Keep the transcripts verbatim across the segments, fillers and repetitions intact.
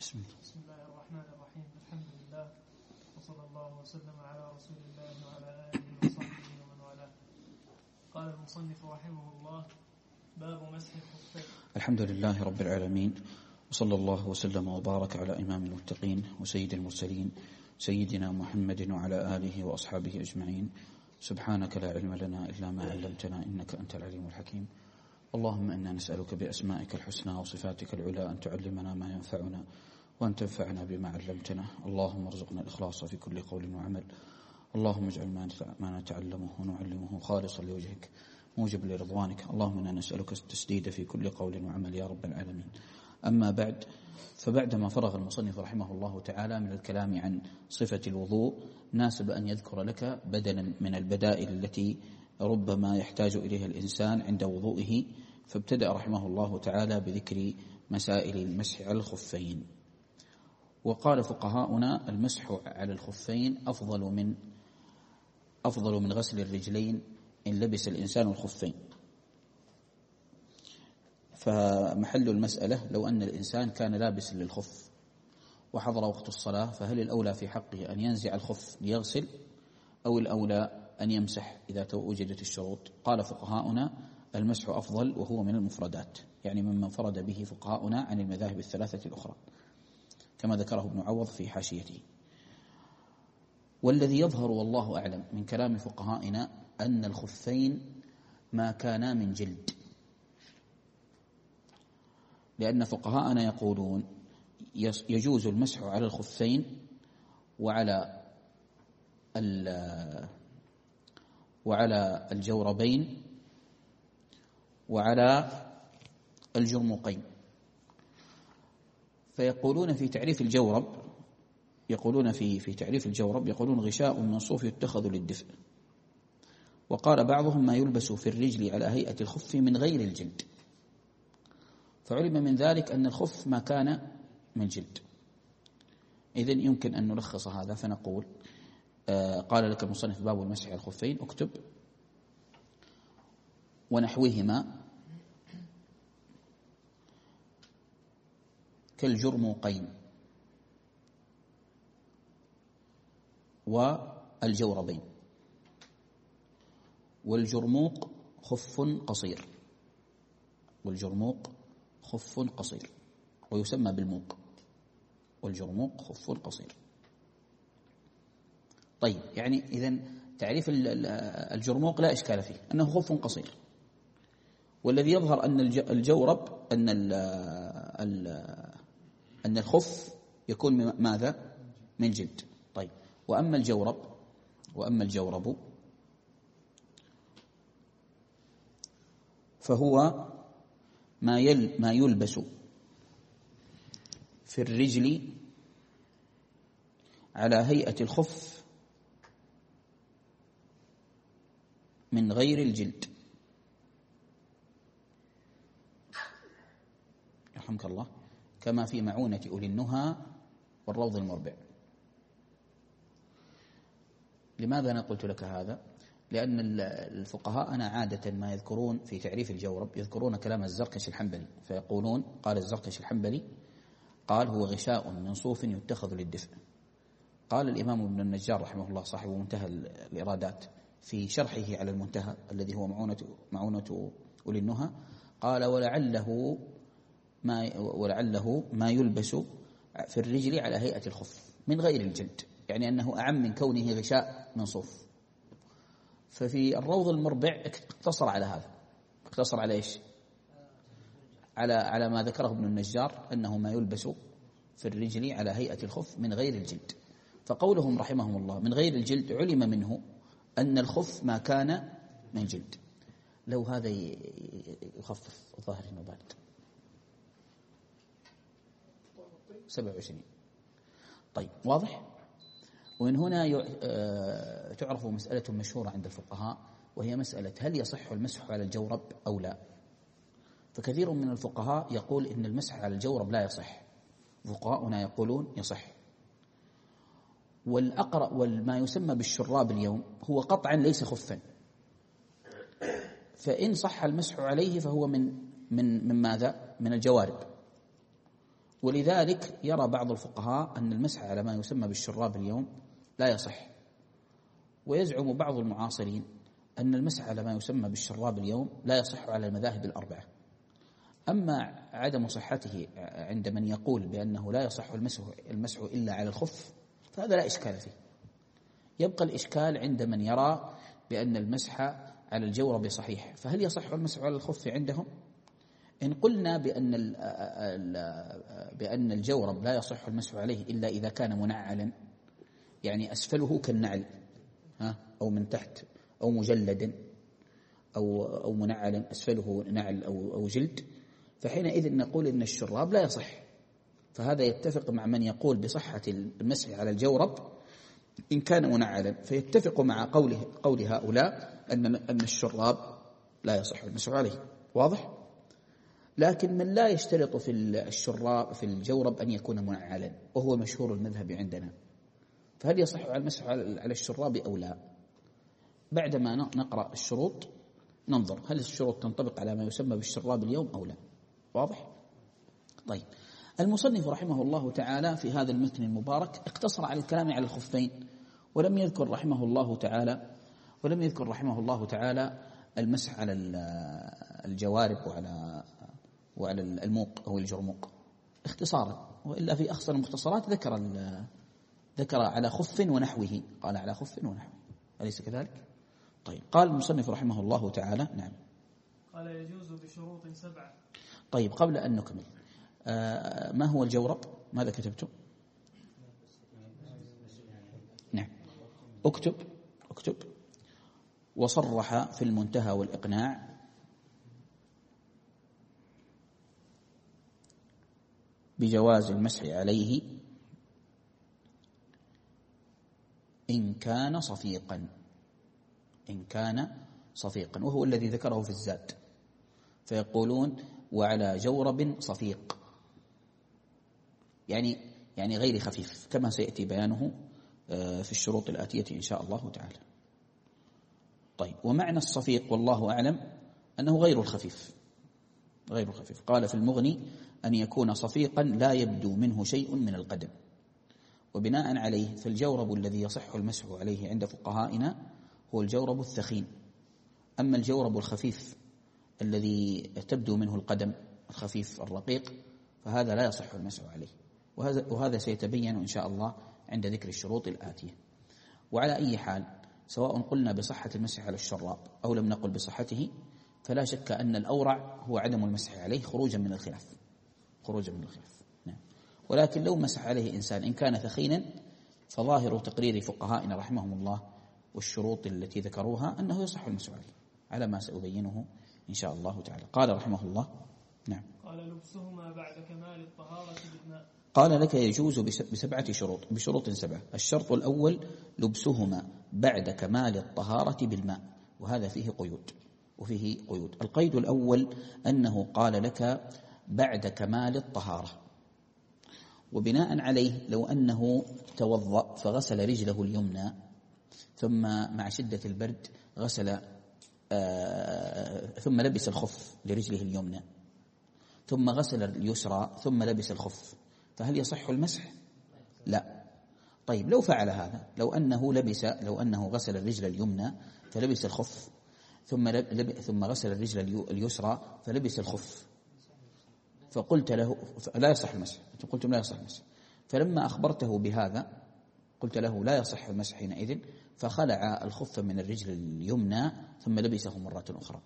بسم الله. بسم الله الرحمن الرحيم. الحمد لله وصلى الله وسلم على رسول الله وعلى آله وصحبه ومن والاه. قال المصنف رحمه الله: باب مسح الخفين. الحمد لله رب العالمين، وصلى الله وسلم وبارك على إمام المتقين وسيد المرسلين سيدنا محمد وعلى آله وأصحابه أجمعين. سبحانك لا علم لنا إلا ما علمتنا إنك أنت العليم الحكيم. اللهم إنا نسألك بأسمائك الحسنى وصفاتك العلى أن تعلمنا ما ينفعنا وأن تنفعنا بما علمتنا. اللهم ارزقنا الإخلاص في كل قول وعمل. اللهم اجعل ما نتعلمه ونعلمه خالصا لوجهك موجب لرضوانك. اللهم إنا نسألك التسديد في كل قول وعمل يا رب العالمين. أما بعد، فبعدما فرغ المصنف رحمه الله تعالى من الكلام عن صفة الوضوء، ناسب أن يذكر لك بدلا من البدائل التي ربما يحتاج إليها الإنسان عند وضوئه. فابتدأ رحمه الله تعالى بذكر مسائل المسح على الخفين. وقال فقهاؤنا: المسح على الخفين أفضل من أفضل من غسل الرجلين إن لبس الإنسان الخفين. فمحل المسألة: لو أن الإنسان كان لابس للخف وحضر وقت الصلاة، فهل الأولى في حقه أن ينزع الخف ليغسل، أو الأولى أن يمسح إذا وجدت الشروط؟ قال فقهاؤنا: المسح أفضل، وهو من المفردات، يعني مما انفرد به فقهاؤنا عن المذاهب الثلاثة الأخرى، كما ذكره ابن عوض في حاشيته. والذي يظهر والله أعلم من كلام فقهائنا أن الخفين ما كانا من جلد، لأن فقهاءنا يقولون يجوز المسح على الخفين وعلى وعلى الجوربين وعلى الجرموقين. فيقولون في تعريف الجورب يقولون في في تعريف الجورب يقولون: غشاء من صوف يتخذ للدفء. وقال بعضهم: ما يلبس في الرجل على هيئة الخف من غير الجلد. فعلم من ذلك أن الخف ما كان من جلد. إذن يمكن أن نلخص هذا فنقول: آه قال لك المصنف باب المسح على الخفين، اكتب: ونحوهما كالجرموقين والجوربين. والجرموق خف قصير، والجرموق خف قصير ويسمى بالموق، والجرموق خف قصير. طيب، يعني إذن تعريف الجرموق لا إشكال فيه، أنه خف قصير. والذي يظهر أن الجورب أن أن الخف يكون ماذا؟ من جلد. طيب، وأما الجورب وأما الجورب فهو ما يل ما يلبس في الرجل على هيئة الخف من غير الجلد. رحمك الله، كما في معونة أولي النهى والروض المربع. لماذا أنا قلت لك هذا؟ لأن الفقهاء أنا عادة ما يذكرون في تعريف الجورب يذكرون كلام الزركشي الحنبلي، فيقولون: قال الزركشي الحنبلي قال: هو غشاء من صوف يتخذ للدفء. قال الإمام ابن النجار رحمه الله صاحب منتهى الإرادات في شرحه على المنتهى الذي هو معونة معونة أولي النهى، قال: ولعله ما ولعله ما يلبس في الرجل على هيئة الخف من غير الجلد، يعني أنه أعم من كونه غشاء من صوف. ففي الروض المربع اقتصر على هذا، اقتصر على إيش؟ على على ما ذكره ابن النجار أنه ما يلبس في الرجل على هيئة الخف من غير الجلد. فقولهم رحمهم الله من غير الجلد علم منه أن الخف ما كان من جلد. لو هذا يخفف الظاهر إنه بارد. سبعة وعشرين. طيب، واضح؟ ومن هنا تعرف مسألة مشهورة عند الفقهاء، وهي مسألة: هل يصح المسح على الجورب أو لا؟ فكثير من الفقهاء يقول إن المسح على الجورب لا يصح، فقهاؤنا يقولون يصح. والأقرأ وما يسمى بالشراب اليوم هو قطعا ليس خفا، فإن صح المسح عليه فهو من من من ماذا؟ من الجوارب. ولذلك يرى بعض الفقهاء أن المسح على ما يسمى بالشراب اليوم لا يصح، ويزعم بعض المعاصرين أن المسح على ما يسمى بالشراب اليوم لا يصح على المذاهب الأربعة. أما عدم صحته عند من يقول بأنه لا يصح المسح, المسح إلا على الخف فهذا لا إشكال فيه. يبقى الإشكال عند من يرى بأن المسح على الجورب صحيح، فهل يصح المسح على الخف عندهم؟ إن قلنا بأن بأن الجورب لا يصح المسح عليه إلا إذا كان منعلا، يعني أسفله كالنعل ها أو من تحت أو مجلد أو أو منعلا أسفله نعل أو أو جلد، فحينئذ نقول إن الشراب لا يصح. فهذا يتفق مع من يقول بصحة المسح على الجورب إن كان منعلا، فيتفق مع قوله قول هؤلاء أن أن الشراب لا يصح المسح عليه. واضح؟ لكن من لا يشترط في الشراب في الجورب أن يكون منعلا، وهو مشهور المذهب عندنا، فهل يصح على المسح على الشراب أو لا؟ بعدما نقرأ الشروط ننظر هل الشروط تنطبق على ما يسمى بالشراب اليوم أو لا. واضح؟ طيب، المصنف رحمه الله تعالى في هذا المتن المبارك اقتصر على الكلام على الخفين، ولم يذكر رحمه الله تعالى ولم يذكر رحمه الله تعالى المسح على الجوارب وعلى وعلى الموق أو الجرموق اختصارا، وإلا في أخصر المختصرات ذكر ذكر على خف ونحوه، قال على خف ونحوه، أليس كذلك؟ طيب، قال المصنف رحمه الله تعالى نعم قال يجوز بشروط سبعة. طيب، قبل أن نكمل آه ما هو الجورب؟ ماذا كتبتم؟ نعم، اكتب اكتب وصرح في المنتهى والإقناع بجواز المسح عليه إن كان صفيقا، إن كان صفيقا، وهو الذي ذكره في الزاد، فيقولون وعلى جورب صفيق، يعني يعني غير خفيف، كما سيأتي بيانه في الشروط الآتية إن شاء الله تعالى. طيب، ومعنى الصفيق والله أعلم أنه غير الخفيف، غير الخفيف. قال في المغني أن يكون صفيقا لا يبدو منه شيء من القدم، وبناء عليه فالجورب الذي يصح المسح عليه عند فقهائنا هو الجورب الثخين. أما الجورب الخفيف الذي تبدو منه القدم الخفيف الرقيق فهذا لا يصح المسح عليه، وهذا, وهذا سيتبين إن شاء الله عند ذكر الشروط الآتية. وعلى أي حال، سواء قلنا بصحة المسح على الشراب أو لم نقل بصحته، فلا شك أن الأورع هو عدم المسح عليه خروجا من الخلاف، خروجا من الخلاف. نعم. ولكن لو مسح عليه إنسان إن كان ثخينا فظاهر تقرير فقهائنا رحمهم الله والشروط التي ذكروها أنه يصح المسح عليه، على ما سأبينه إن شاء الله تعالى. قال رحمه الله نعم قال لبسهما بعد كمال الطهارة بالماء. قال لك يجوز بسبعة شروط، بشروط سبعة. الشرط الأول لبسهما بعد كمال الطهارة بالماء، وهذا فيه قيود وفيه قيود. القيد الأول أنه قال لك بعد كمال الطهارة، وبناء عليه لو أنه توضأ فغسل رجله اليمنى ثم مع شدة البرد غسل آه ثم لبس الخف لرجله اليمنى ثم غسل اليسرى ثم لبس الخف، فهل يصح المسح؟ لا. طيب، لو فعل هذا، لو أنه لبس لو أنه غسل الرجل اليمنى فلبس الخف ثم لب ثم غسل الرجل اليسرى فلبس الخف، فقلت له لا يصح المسح، أنتم قلتم لا يصح المسح، فلما أخبرته بهذا قلت له لا يصح المسح حينئذ، فخلع الخف من الرجل اليمنى ثم لبسه مرة أخرى،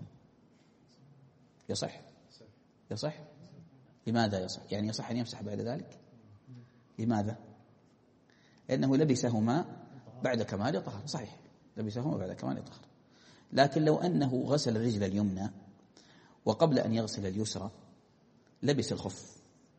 يصح؟ يصح؟ لماذا يصح؟ يعني يصح أن يمسح بعد ذلك؟ لماذا؟ لأنه لبسهما بعد كمال طهر، صحيح، لبسهما بعد كمال طهر. لكن لو أنه غسل الرجل اليمنى وقبل أن يغسل اليسرى لبس الخف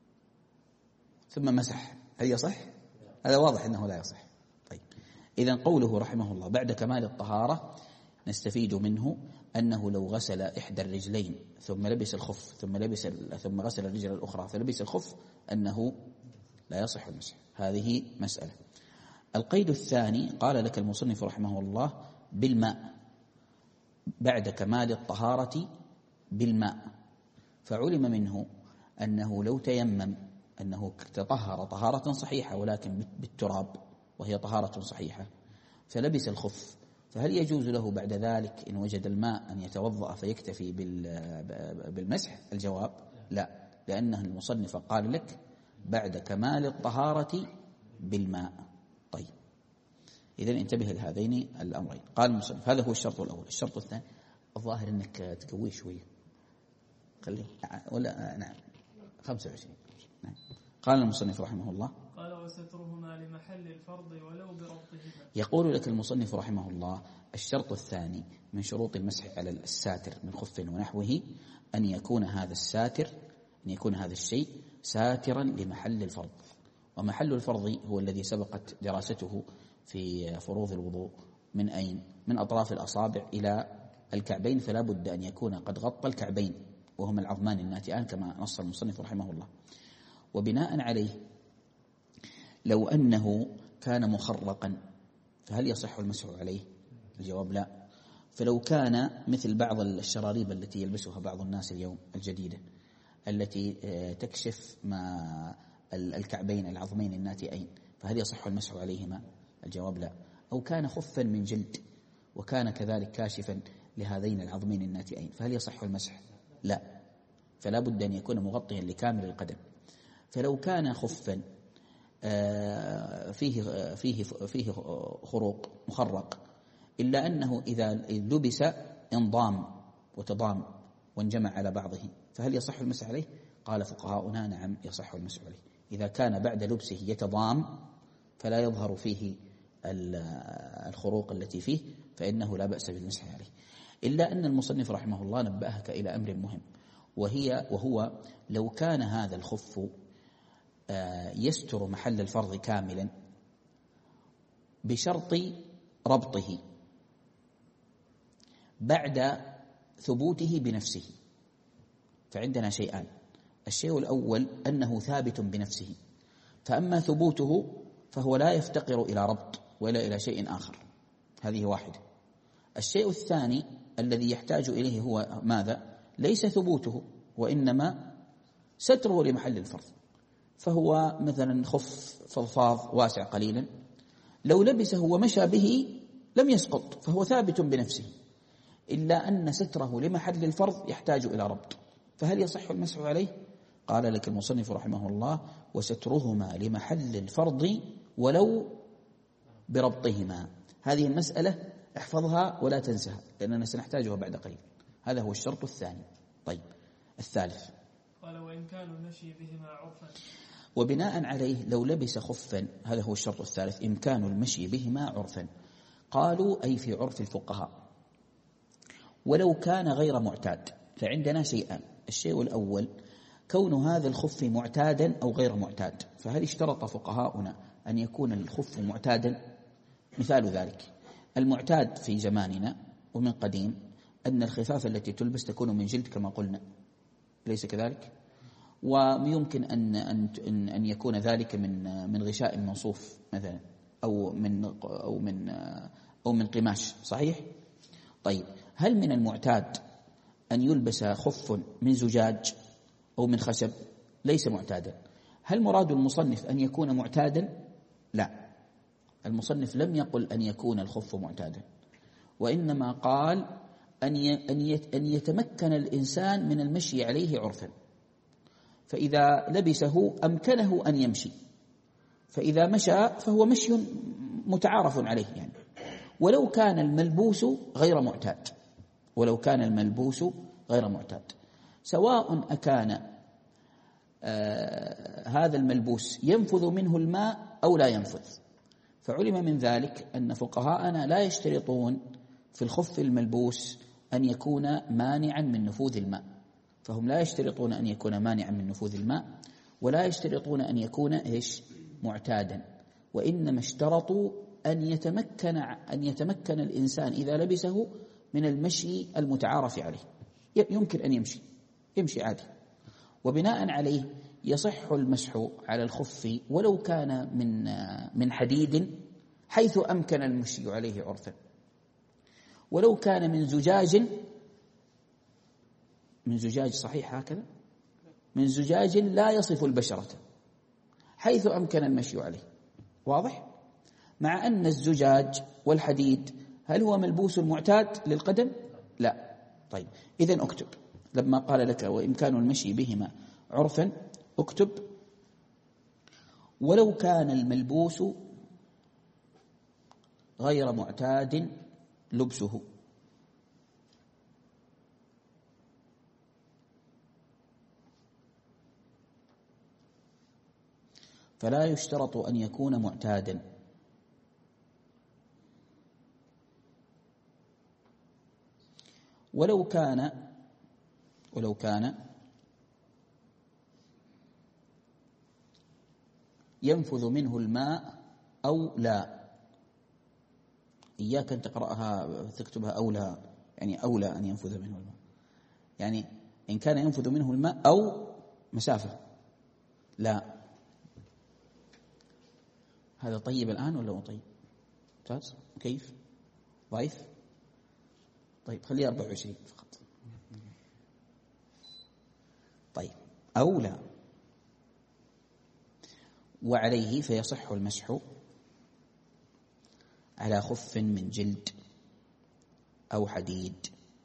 ثم مسح، هل يصح؟ هذا واضح أنه لا يصح. طيب، إذن قوله رحمه الله بعد كمال الطهارة نستفيد منه أنه لو غسل إحدى الرجلين ثم لبس الخف ثم لبس ثم غسل الرجل الأخرى فلبس الخف أنه لا يصح المسح. هذه مسألة. القيد الثاني قال لك المصنف رحمه الله بالماء، بعد كمال الطهارة بالماء، فعلم منه أنه لو تيمم أنه تطهر طهارة صحيحة ولكن بالتراب وهي طهارة صحيحة فلبس الخف، فهل يجوز له بعد ذلك إن وجد الماء أن يتوضأ فيكتفي بالمسح؟ الجواب لا، لأنه المصنف قال لك بعد كمال الطهارة بالماء. طيب إذن انتبه لهذين الأمرين. قال المصنف هذا هو الشرط الأول. الشرط الثاني الظاهر أنك تقويه شوية، خليه ولا نعم خمسة وعشرين. نعم. قال المصنف رحمه الله قال وسترهما لمحل الفرض ولو بربطهما. يقول لك المصنف رحمه الله الشرط الثاني من شروط المسح على الساتر من خف ونحوه أن يكون هذا الساتر أن يكون هذا الشيء ساترا لمحل الفرض، ومحل الفرض هو الذي سبقت دراسته في فروض الوضوء من أين؟ من أطراف الأصابع إلى الكعبين، فلا بد أن يكون قد غطى الكعبين وهما العظمان الناتئان كما نص المصنف رحمه الله. وبناء عليه لو أنه كان مخرقا فهل يصح المسح عليه؟ الجواب لا. فلو كان مثل بعض الشراريب التي يلبسها بعض الناس اليوم الجديدة التي تكشف ما الكعبين العظمين الناتئين فهل يصح المسح عليهما؟ الجواب لا. أو كان خفا من جلد وكان كذلك كاشفا لهذين العظمين الناتئين فهل يصح المسح؟ لا. فلا بد أن يكون مغطيا لكامل القدم. فلو كان خفا فيه فيه فيه خروق مخرق إلا أنه إذا لبس انضام وتضام وانجمع على بعضه فهل يصح المسح عليه؟ قال فقهاؤنا نعم يصح المسح عليه إذا كان بعد لبسه يتضام فلا يظهر فيه الخروق التي فيه فإنه لا بأس بالمسح عليه. إلا أن المصنف رحمه الله نبهك إلى أمر مهم، وهي وهو لو كان هذا الخف يستر محل الفرض كاملا بشرط ربطه بعد ثبوته بنفسه، فعندنا شيئان. الشيء الأول أنه ثابت بنفسه، فأما ثبوته فهو لا يفتقر إلى ربط ولا إلى شيء آخر، هذه واحدة. الشيء الثاني الذي يحتاج إليه هو ماذا؟ ليس ثبوته وإنما ستره لمحل الفرض. فهو مثلا خف فضفاض واسع قليلا لو لبسه ومشى به لم يسقط فهو ثابت بنفسه، إلا أن ستره لمحل الفرض يحتاج إلى ربط، فهل يصح المسح عليه؟ قال لك المصنف رحمه الله وسترهما لمحل الفرض ولو بربطهما. هذه المسألة احفظها ولا تنسها لأننا سنحتاجها بعد قليل. هذا هو الشرط الثاني. طيب الثالث قال وإن كانوا المشي بهما عرفا. وبناء عليه لو لبس خفا، هذا هو الشرط الثالث، إمكان المشي بهما عرفا. قالوا أي في عرف الفقهاء ولو كان غير معتاد. فعندنا شيئان، الشيء الأول كون هذا الخف معتادا أو غير معتاد. فهل اشترط فقهاؤنا أن يكون الخف معتادا؟ مثال ذلك المعتاد في زماننا ومن قديم أن الخفاف التي تلبس تكون من جلد كما قلنا، ليس كذلك؟ ويمكن أن أن أن يكون ذلك من من غشاء موصوف مثلا أو من أو من أو من قماش، صحيح؟ طيب هل من المعتاد أن يلبس خف من زجاج أو من خشب؟ ليس معتادا. هل مراد المصنف أن يكون معتادا؟ لا، المصنف لم يقل أن يكون الخف معتادا، وإنما قال أن أن يتمكن الإنسان من المشي عليه عرفا. فإذا لبسه أمكنه أن يمشي، فإذا مشى فهو مشي متعارف عليه يعني. ولو كان الملبوس غير معتاد، ولو كان الملبوس غير معتاد سواء أكان آه هذا الملبوس ينفذ منه الماء أو لا ينفذ. فعلم من ذلك أن فقهاءنا لا يشترطون في الخف الملبوس أن يكون مانعا من نفوذ الماء، فهم لا يشترطون أن يكون مانعا من نفوذ الماء ولا يشترطون أن يكون إيش معتادا، وإنما اشترطوا أن يتمكن أن يتمكن الإنسان إذا لبسه من المشي المتعارف عليه، يمكن أن يمشي يمشي عادي. وبناء عليه يصح المسح على الخف ولو كان من من حديد حيث أمكن المشي عليه عرفا، ولو كان من زجاج من زجاج صحيح هكذا من زجاج لا يصف البشرة حيث أمكن المشي عليه. واضح؟ مع أن الزجاج والحديد هل هو ملبوس معتاد للقدم؟ لا. طيب إذن اكتب لما قال لك وإمكان المشي بهما عرفا، اكتب ولو كان الملبوس غير معتاد لبسه. فلا يشترط أن يكون معتادا. ولو كان ولو كان ينفذ منه الماء أو لا. إياك أن تقرأها تكتبها أو لا، يعني أولى أن ينفذ منه الماء، يعني إن كان ينفذ منه الماء أو مسافة. لا، هذا طيب الآن ولا مو طيب؟ ممتاز. كيف؟ ضعيف؟ طيب خليه أربعة وعشرين فقط. طيب أو لا. وعليه فيصح المسح على خف من جلد أو حديد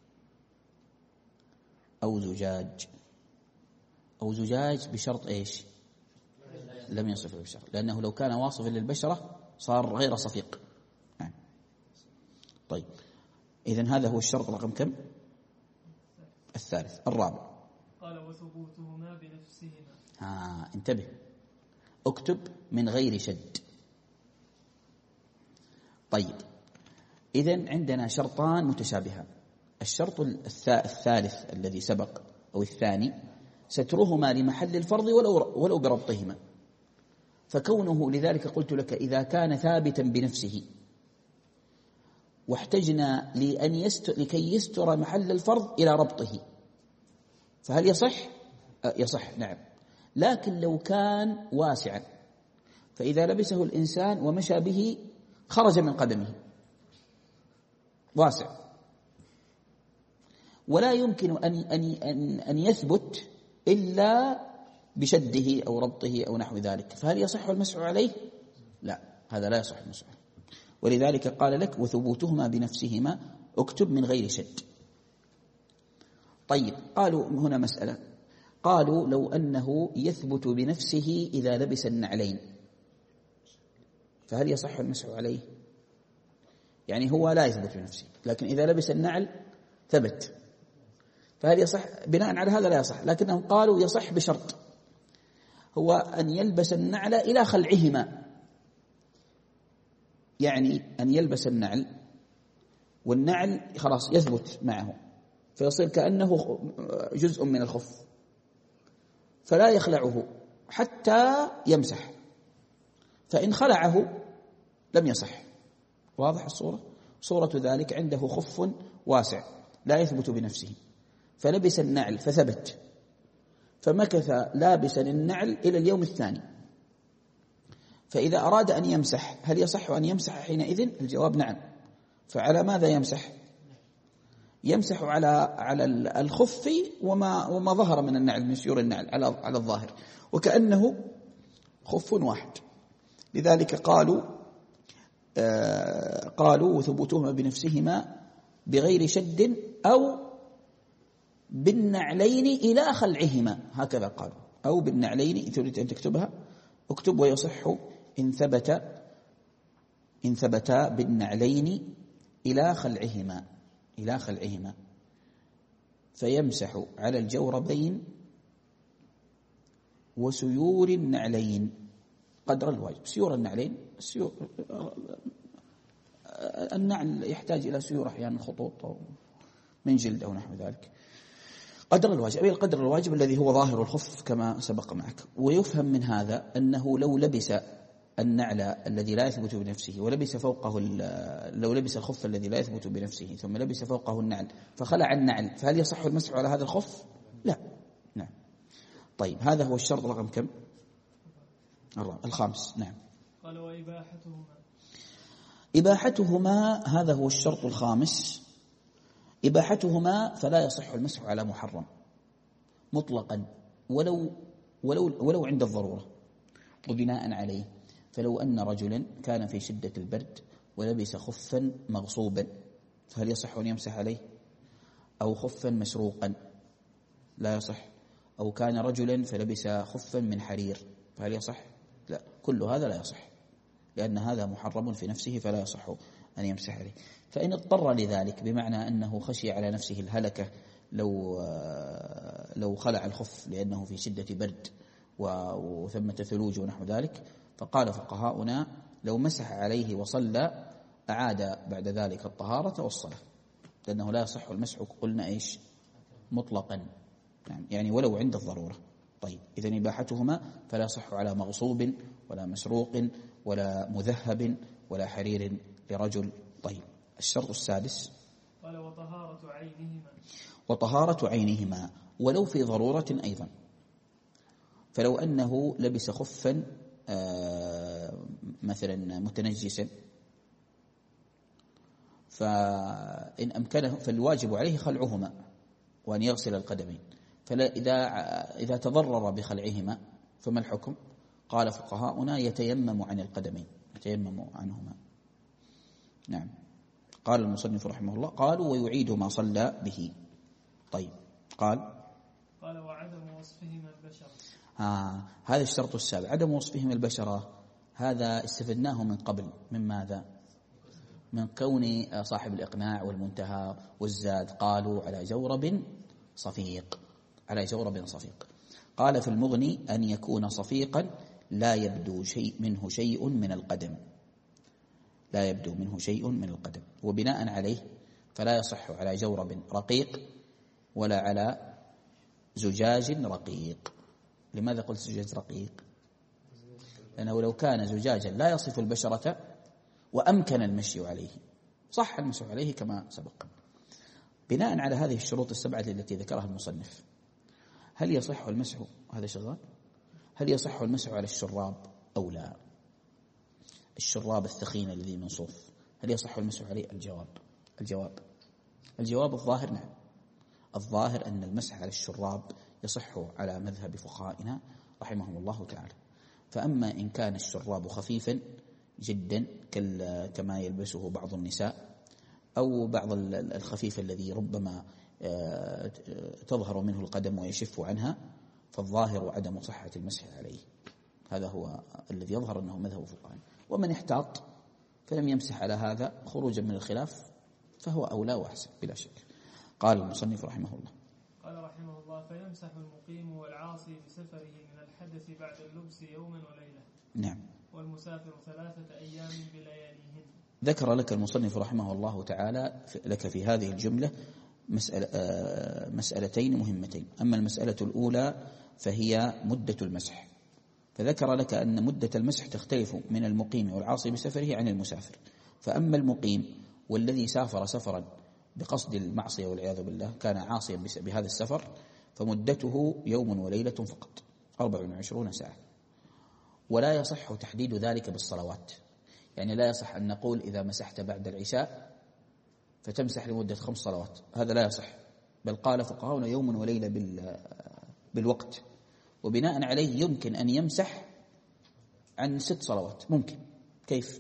أو زجاج أو زجاج بشرط إيش؟ لم يصف بالبشرة، لأنه لو كان واصفا للبشرة صار غير صفيق. يعني. طيب إذن هذا هو الشرط رقم كم؟ الثالث. الرابع قال وثبوتهما بنفسهما. ها انتبه، اكتب من غير شد. طيب إذن عندنا شرطان متشابهان. الشرط الثالث الذي سبق أو الثاني سترهما لمحل الفرض ولو, ولو بربطهما، فكونه لذلك قلت لك إذا كان ثابتا بنفسه واحتجنا لأن يستر لكي يستر محل الفرض إلى ربطه، فهل يصح؟ يصح نعم. لكن لو كان واسعا، فإذا لبسه الإنسان ومشى به خرج من قدمه واسع، ولا يمكن أن, أن, أن يثبت إلا بشده أو ربطه أو نحو ذلك، فهل يصح المسح عليه؟ لا، هذا لا يصح المسح عليه. ولذلك قال لك وثبوتهما بنفسهما، اكتب من غير شد. طيب قالوا هنا مسألة، قالوا لو أنه يثبت بنفسه إذا لبس النعلين فهل يصح المسح عليه؟ يعني هو لا يثبت بنفسه، لكن إذا لبس النعل ثبت، فهل يصح؟ بناء على هذا لا يصح، لكنهم قالوا يصح بشرط، هو أن يلبس النعل إلى خلعهما، يعني أن يلبس النعل والنعل خلاص يثبت معه فيصير كأنه جزء من الخف، فلا يخلعه حتى يمسح، فإن خلعه لم يصح. واضح الصورة؟ صورة ذلك عنده خف واسع لا يثبت بنفسه، فلبس النعل فثبت، فمكث لابسا النعل إلى اليوم الثاني، فإذا أراد أن يمسح هل يصح أن يمسح حينئذ؟ الجواب نعم. فعلى ماذا يمسح؟ يمسح على على الخف وما وما ظهر من النعل من سيور النعل على على الظاهر، وكأنه خف واحد. لذلك قالوا آه قالوا وثبوتهما بنفسهما بغير شد أو بالنعلين إلى خلعهما، هكذا قالوا، أو بالنعلين. تريد أن تكتبها اكتب ويصح إن ثبت إن ثبتا بالنعلين إلى خلعهما إلى خلعهما فيمسح على الجوربين وسيور النعلين قدر الواجب. سيور النعلين السيور النعل يحتاج إلى سيور أحيانا خطوط من جلد أو نحو ذلك، قدر الواجب، أي القدر الواجب الذي هو ظاهر الخف كما سبق معك. ويفهم من هذا أنه لو لبس النعل الذي لا يثبت بنفسه ولبس فوقه لو لبس الخف الذي لا يثبت بنفسه ثم لبس فوقه النعل فخلع النعل، فهل يصح المسح على هذا الخف؟ لا. نعم. طيب هذا هو الشرط رقم كم؟ الخامس. نعم. قال وإباحتهما. إباحتهما هذا هو الشرط الخامس. إباحتهما فلا يصح المسح على محرم مطلقا ولو ولو ولو عند الضرورة، وبناء عليه فلو أن رجلا كان في شدة البرد ولبس خفا مغصوبا فهل يصح أن يمسح عليه؟ أو خفا مسروقا لا يصح. أو كان رجلا فلبس خفا من حرير فهل يصح؟ لا، كل هذا لا يصح، لأن هذا محرم في نفسه فلا يصح أن يمسح عليه. فإن اضطر لذلك بمعنى أنه خشي على نفسه الهلكة لو لو خلع الخف لأنه في شدة برد وثمة ثلوج ونحو ذلك، فقال فقهاؤنا لو مسح عليه وصلى أعاد بعد ذلك الطهارة والصلاة، لأنه لا يصح المسح قلنا إيش مطلقا، يعني ولو عند الضرورة. طيب إذن إباحتهما فلا يصح على مغصوب ولا مسروق ولا مذهب ولا حرير لرجل. طيب الشرط السادس قال وطهارة عينهما وطهارة عينهما ولو في ضرورة أيضا. فلو أنه لبس خفا مثلا متنجسا فإن أمكنه فالواجب عليه خلعهما وأن يغسل القدمين، فلا إذا إذا تضرر بخلعهما فما الحكم؟ قال فقهاؤنا يتيمم عن القدمين، يتيمم عنهما. نعم. قال المصنف رحمه الله قالوا ويعيد ما صلى به. طيب قال قال وعدم وصفهما البشرة. آه هذا الشرط السابع، عدم وصفهما البشرة. هذا استفدناه من قبل من ماذا؟ من كون صاحب الإقناع والمنتهى والزاد قالوا على جورب صفيق، على جورب صفيق. قال في المغني أن يكون صفيقا لا يبدو شيء منه شيء من القدم، لا يبدو منه شيء من القدم. وبناء عليه فلا يصح على جورب رقيق ولا على زجاج رقيق. لماذا قلت زجاج رقيق؟ لأنه لو كان زجاجا لا يصف البشرة وأمكن المشي عليه صح المشي عليه كما سبق. بناء على هذه الشروط السبعة التي ذكرها المصنف، هل يصح المسح هذا شغال هل يصح المسح على الشراب أو لا؟ الشراب الثخين الذي من صوف هل يصح المسح عليه؟ الجواب الجواب الجواب الظاهر نعم. الظاهر أن المسح على الشراب يصح على مذهب فقهائنا رحمهم الله تعالى. فأما إن كان الشراب خفيفا جدا كما يلبسه بعض النساء أو بعض الخفيف الذي ربما تظهر منه القدم ويشف عنها، فالظاهر عدم صحة المسح عليه. هذا هو الذي يظهر أنه مذهب فقهائنا. ومن احتاط فلم يمسح على هذا خروجا من الخلاف فهو أولى وأحسن بلا شك. قال المصنف رحمه الله قال رحمه الله فيمسح المقيم والعاصي بسفره من الحدث بعد اللبس يوما وليلة. نعم. والمسافر ثلاثة أيام بلياليهن. ذكر لك المصنف رحمه الله تعالى لك في هذه الجملة مسألة مسألتين مهمتين. أما المسألة الأولى فهي مدة المسح، فذكر لك أن مدة المسح تختلف من المقيم والعاصي بسفره عن المسافر. فأما المقيم والذي سافر سفرا بقصد المعصية والعياذ بالله كان عاصيا بهذا السفر فمدته يوم وليلة فقط أربع وعشرون ساعة، ولا يصح تحديد ذلك بالصلوات. يعني لا يصح أن نقول إذا مسحت بعد العشاء فتمسح لمدة خمس صلوات، هذا لا يصح. بل قال فقهاؤنا يوم وليلة بالوقت، وبناء عليه يمكن أن يمسح عن ست صلوات. ممكن. كيف؟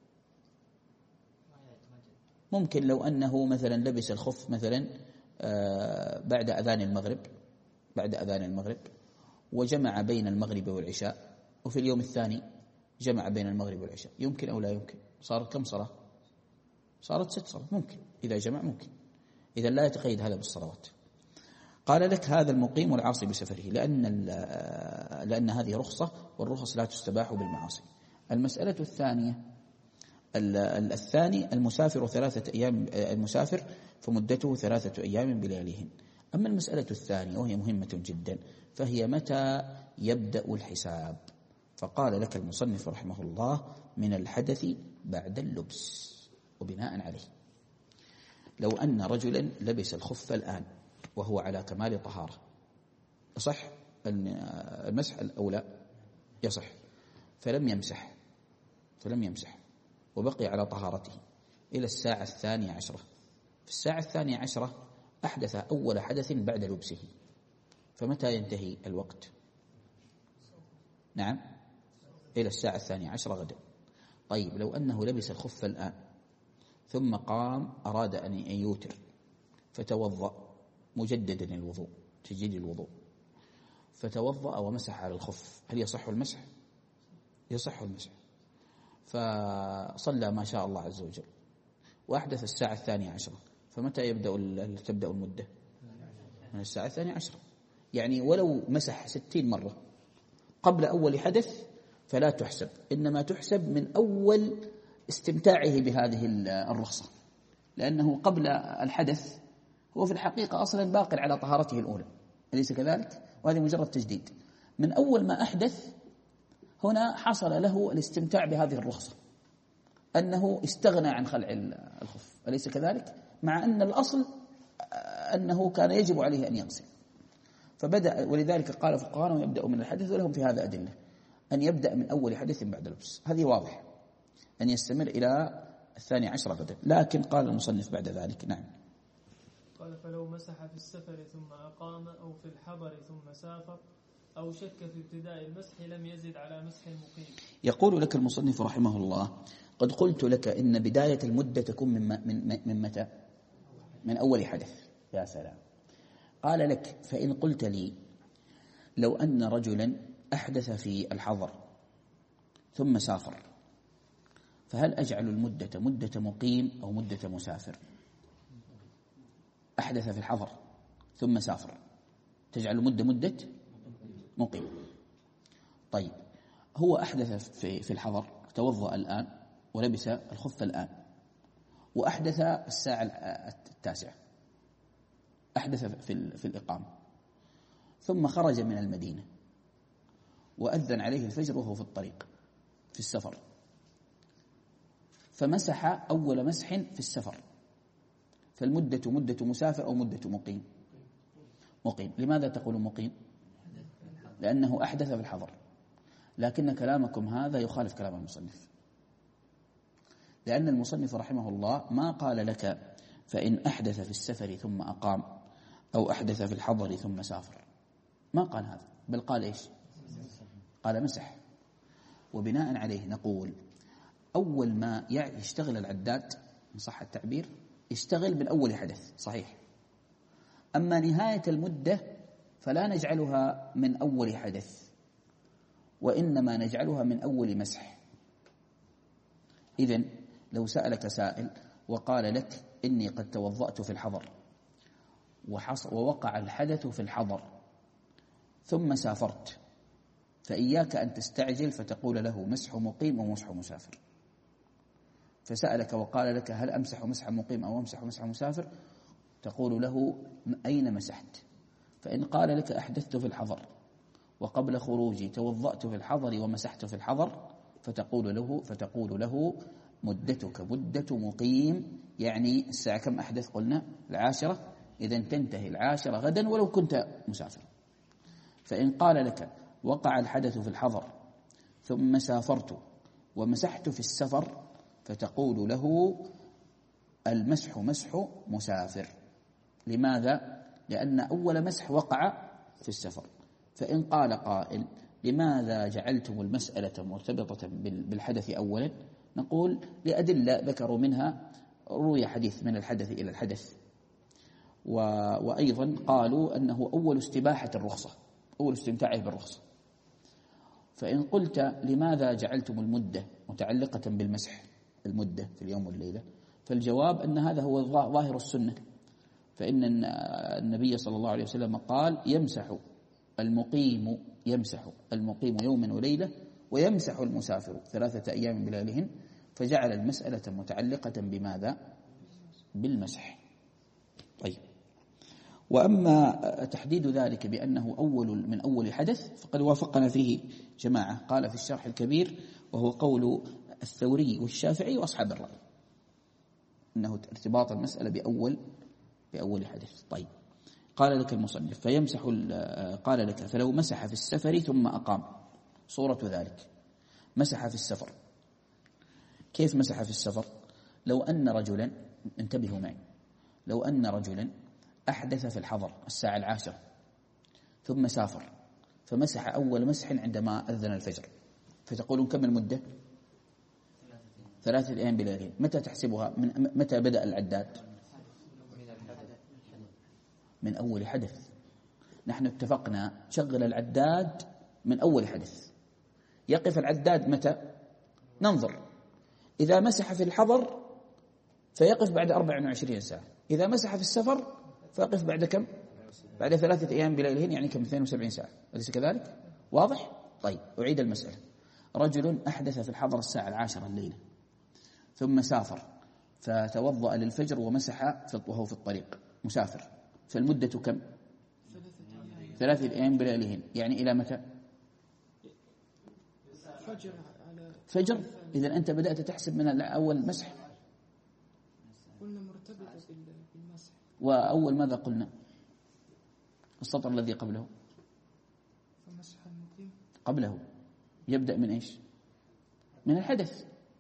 ممكن لو أنه مثلا لبس الخف مثلا بعد أذان المغرب بعد أذان المغرب وجمع بين المغرب والعشاء، وفي اليوم الثاني جمع بين المغرب والعشاء، يمكن أو لا يمكن؟ صارت كم صلاة؟ صارت ست صلاة. ممكن إذا جمع ممكن. إذا لا يتقيد هذا بالصلوات. قال لك هذا المقيم والعاصي بسفره لأن لأن هذه رخصة، والرخص لا تستباح بالمعاصي. المسألة الثانية الثاني المسافر ثلاثة أيام، المسافر فمدته ثلاثة أيام بلياليهن. أما المسألة الثانية وهي مهمة جدا فهي متى يبدأ الحساب. فقال لك المصنف رحمه الله من الحدث بعد اللبس. وبناء عليه لو أن رجلا لبس الخف الآن وهو على كمال طهارة يصح المسح أو لا؟ يصح. فلم يمسح فلم يمسح وبقي على طهارته إلى الساعة الثانية عشرة. في الساعة الثانية عشرة أحدث أول حدث بعد لبسه، فمتى ينتهي الوقت؟ نعم إلى الساعة الثانية عشرة غدا. طيب لو أنه لبس الخف الآن ثم قام أراد أن يوتر فتوضأ مجددا الوضوء تجديد الوضوء، فتوضأ ومسح على الخف، هل يصح المسح؟ يصح المسح. فصلى ما شاء الله عز وجل وأحدث الساعة الثانية عشرة، فمتى يبدأ تبدأ المدة؟ من الساعة الثانية عشرة. يعني ولو مسح ستين مرة قبل أول حدث فلا تحسب، إنما تحسب من أول استمتاعه بهذه الرخصة، لأنه قبل الحدث هو في الحقيقة أصلا باق على طهارته الأولى، أليس كذلك؟ وهذه مجرد تجديد. من أول ما أحدث هنا حصل له الاستمتاع بهذه الرخصة، أنه استغنى عن خلع الخف، أليس كذلك؟ مع أن الأصل أنه كان يجب عليه أن يغسل. فبدأ، ولذلك قال فقهاء يبدأ من الحدث، ولهم في هذا أدلة، أن يبدأ من أول حدث بعد لبس، هذه واضح، أن يستمر إلى الثاني عشر غدا. لكن قال المصنف بعد ذلك نعم. قال فلو مسح في السفر ثم أقام أو في الحضر ثم سافر أو شك في ابتداء المسح لم يزد على مسح المقيم. يقول لك المصنف رحمه الله قد قلت لك إن بداية المدة تكون من, من, من متى؟ من أول حدث. يا سلام. قال لك فإن قلت لي لو أن رجلا أحدث في الحضر ثم سافر، فهل أجعل المدة مدة مقيم أو مدة مسافر؟ أحدث في الحضر ثم سافر، تجعل المدة مدة مقيم. طيب هو أحدث في في الحضر، توضأ الآن ولبس الخف الآن، وأحدث الساعة التاسعة، أحدث في في الإقامة، ثم خرج من المدينة وأذن عليه الفجر وهو في الطريق في السفر، فمسح أول مسح في السفر، فالمدة مدة مسافر أو مدة مقيم؟ مقيم. لماذا تقول مقيم؟ لأنه أحدث في الحضر. لكن كلامكم هذا يخالف كلام المصنف، لأن المصنف رحمه الله ما قال لك فإن أحدث في السفر ثم أقام أو أحدث في الحضر ثم سافر، ما قال هذا، بل قال إيش؟ قال مسح. وبناء عليه نقول أول ما يشتغل العداد إن صح التعبير يشتغل من أول حدث، صحيح. أما نهاية المدة فلا نجعلها من أول حدث، وإنما نجعلها من أول مسح. إذن لو سألك سائل وقال لك إني قد توضأت في الحضر ووقع الحدث في الحضر ثم سافرت، فإياك أن تستعجل فتقول له مسح مقيم ومسح مسافر. فسألك وقال لك هل أمسح مسح مقيم أو أمسح مسح مسافر، تقول له أين مسحت؟ فإن قال لك أحدثت في الحضر وقبل خروجي توضأت في الحضر ومسحت في الحضر، فتقول له فتقول له مدتك مدة مقيم، يعني الساعة كم أحدث؟ قلنا العاشرة، إذن تنتهي العاشرة غدا ولو كنت مسافر. فإن قال لك وقع الحدث في الحضر ثم سافرت ومسحت في السفر، فتقول له المسح مسح مسافر. لماذا؟ لأن أول مسح وقع في السفر. فإن قال قائل لماذا جعلتم المسألة مرتبطة بالحدث أولا؟ نقول لأدلة ذكروا منها روي حديث من الحدث إلى الحدث، وأيضا قالوا أنه أول استباحة الرخصة، أول استمتاعه بالرخصة. فإن قلت لماذا جعلتم المدة متعلقة بالمسح، المدة في اليوم والليلة، فالجواب أن هذا هو ظاهر السنة، فإن النبي صلى الله عليه وسلم قال يمسح المقيم يمسح المقيم يوما وليلة ويمسح المسافر ثلاثة أيام بليالهن، فجعل المسألة متعلقة بماذا؟ بالمسح. طيب، وأما تحديد ذلك بأنه أول من أول حدث فقد وافقنا فيه جماعة، قال في الشرح الكبير وهو قول الثوري والشافعي وأصحاب الرأي، أنه ارتباط المسألة بأول بأول حدث. طيب، قال لك المصنف فيمسح، قال لك فلو مسح في السفر ثم أقام، صورة ذلك مسح في السفر. كيف مسح في السفر؟ لو أن رجلا، انتبهوا معي، لو أن رجلا أحدث في الحضر الساعة العاشرة ثم سافر فمسح أول مسح عندما أذن الفجر، فتقولون كم المدة؟ ثلاثة أيام بليالين. متى تحسبها؟ من متى بدأ العداد؟ من أول حدث. نحن اتفقنا شغل العداد من أول حدث. يقف العداد متى؟ ننظر. إذا مسح في الحضر فيقف بعد أربع وعشرين ساعة. إذا مسح في السفر فيقف بعد كم؟ بعد ثلاثة أيام بليلهن، يعني كم؟ اثنين وسبعين ساعة. أليس كذلك؟ واضح؟ طيب أعيد المسألة. رجل أحدث في الحضر الساعة العاشرة الليلة، ثم سافر فتوضأ للفجر ومسح وهو في الطريق مسافر، فالمدة كم؟ ثلاثة أيام بليلهن، يعني إلى متى؟ فجر. فجر. إذا أنت بدأت تحسب من أول مسح. قلنا مرتبطة بالمسح. وأول ماذا قلنا؟ السطر الذي قبله. فمسح المقيم قبله يبدأ من إيش؟ من الحدث.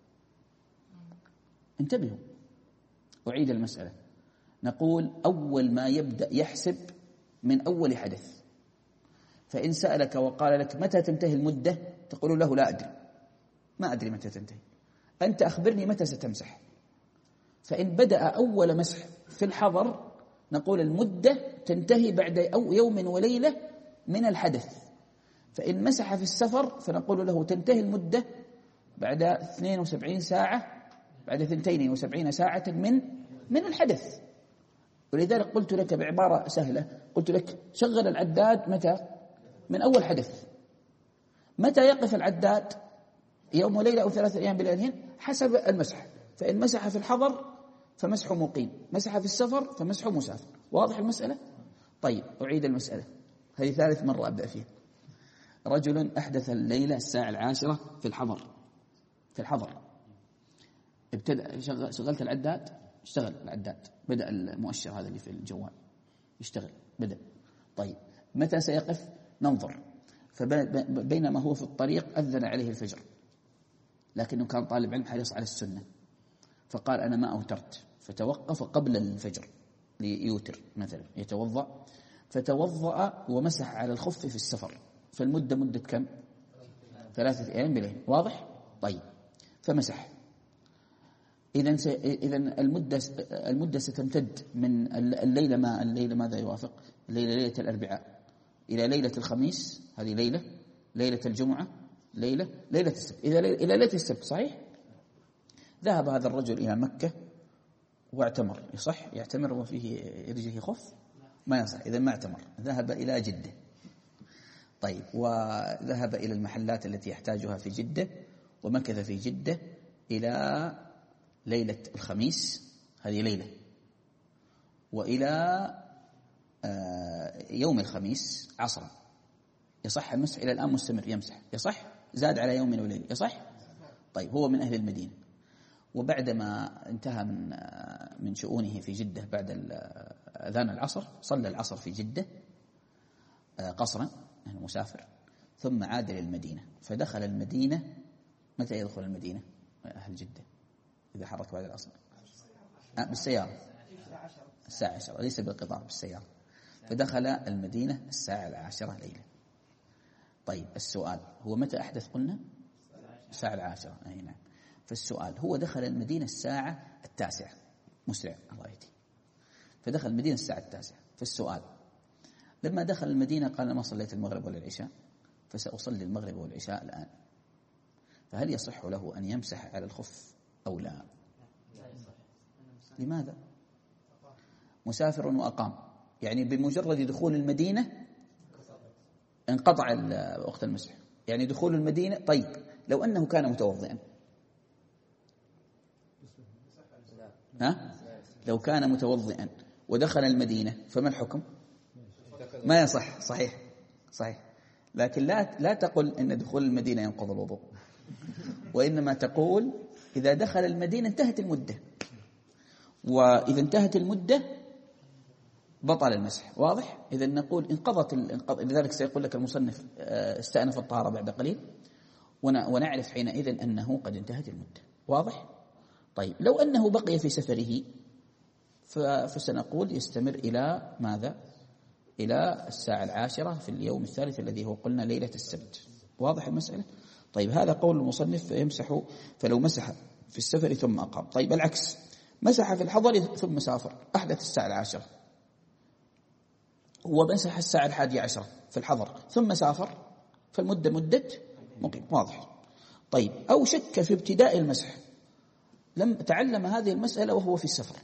انتبهوا، أعيد المسألة. نقول أول ما يبدأ يحسب من أول حدث. فإن سألك وقال لك متى تنتهي المدة تقول له لا أدري، ما أدري متى تنتهي، أنت أخبرني متى ستمسح. فإن بدأ أول مسح في الحضر نقول المدة تنتهي بعد أو يوم وليلة من الحدث. فإن مسح في السفر فنقول له تنتهي المدة بعد اثنين وسبعين ساعة، بعد اثنتين وسبعين ساعة من من الحدث. ولذلك قلت لك بعبارة سهلة، قلت لك شغل العداد متى؟ من أول حدث. متى يقف العداد؟ يوم وليلة أو ثلاثة أيام بليالهن حسب المسح. فإن مسح في الحضر فمسح مقيم، مسح في السفر فمسح مسافر. واضح المسألة؟ طيب أعيد المسألة، هذه ثالث مرة أبدأ فيها. رجل أحدث الليلة الساعة العاشرة في الحضر في الحضر ابتدأ شغلت العداد، اشتغل العداد، بدأ المؤشر هذا اللي في الجوال يشتغل، بدأ. طيب متى سيقف؟ ننظر. فبينما هو في الطريق أذن عليه الفجر، لكنه كان طالب علم حريص على السنة، فقال أنا ما أوترت، فتوقف قبل الفجر ليوتر مثلا، يتوضأ، فتوضأ ومسح على الخف في السفر. فالمدة مدة كم؟ ثلاثة أيام بليل. واضح؟ طيب فمسح. إذن س... إذن المدة المدة ستمتد من الليلة، ما الليلة ماذا يوافق؟ الليلة ليلة الأربعاء إلى ليلة الخميس، هذه ليلة، ليلة الجمعة ليلة، ليلة السبت، إذا ليلة... إلى ليلة السبت. صحيح؟ ذهب هذا الرجل إلى مكة واعتمر. يصح يعتمر وفيه رجله خف؟ ما يصح. إذا ما اعتمر، ذهب إلى جدة. طيب وذهب إلى المحلات التي يحتاجها في جدة، ومكث في جدة إلى ليلة الخميس، هذه ليلة، وإلى يوم الخميس عصرا. يصح المسح إلى الآن مستمر، يمسح، يصح، زاد على يوم وليلة، يصح. طيب هو من أهل المدينة، وبعدما انتهى من من شؤونه في جدة بعد أذان العصر صلى العصر في جدة قصرا، يعني مسافر، ثم عاد للمدينة. فدخل المدينة. متى يدخل المدينة أهل جدة إذا حرك بعد العصر؟ آه بالسيارة الساعة عشرة، ليس بالقطار، بالسيارة. فدخل المدينة الساعة العاشرة ليلة. طيب السؤال هو متى أحدث؟ قلنا الساعة العاشرة. أي نعم. فالسؤال هو دخل المدينة الساعة التاسعة، مسرع الله يهديه، فدخل المدينة الساعة التاسعة. فالسؤال لما دخل المدينة قال ما صليت المغرب ولا العشاء، فسأصلي المغرب والعشاء الآن، فهل يصح له أن يمسح على الخف أو لا؟ لماذا؟ مسافر وأقام، يعني بمجرد دخول المدينة انقطع وقت المسح، يعني دخول المدينة. طيب لو أنه كان متوضئا، ها؟ لو كان متوضئا ودخل المدينة فما الحكم؟ ما يصح. صحيح صحيح. لكن لا لا تقل إن دخول المدينة ينقض الوضوء، وإنما تقول إذا دخل المدينة انتهت المدة، وإذا انتهت المدة بطل المسح. واضح؟ إذا نقول انقضت الانقض... لذلك سيقول لك المصنف استأنف الطهارة بعد قليل، ونعرف حينئذ أنه قد انتهت المدة. واضح؟ طيب لو أنه بقي في سفره فسنقول يستمر إلى ماذا؟ إلى الساعة العاشرة في اليوم الثالث الذي هو قلنا ليلة السبت. واضح المسألة؟ طيب هذا قول المصنف يمسح فلو مسح في السفر ثم أقام. طيب العكس، مسح في الحضر ثم سافر، أحدث الساعة العاشرة ومسح الساعة الحادية عشرة في الحضر ثم سافر، فالمدة مدة مقيم، واضح. طيب أو شك في ابتداء المسح، لم تعلم هذه المسألة وهو في السفر،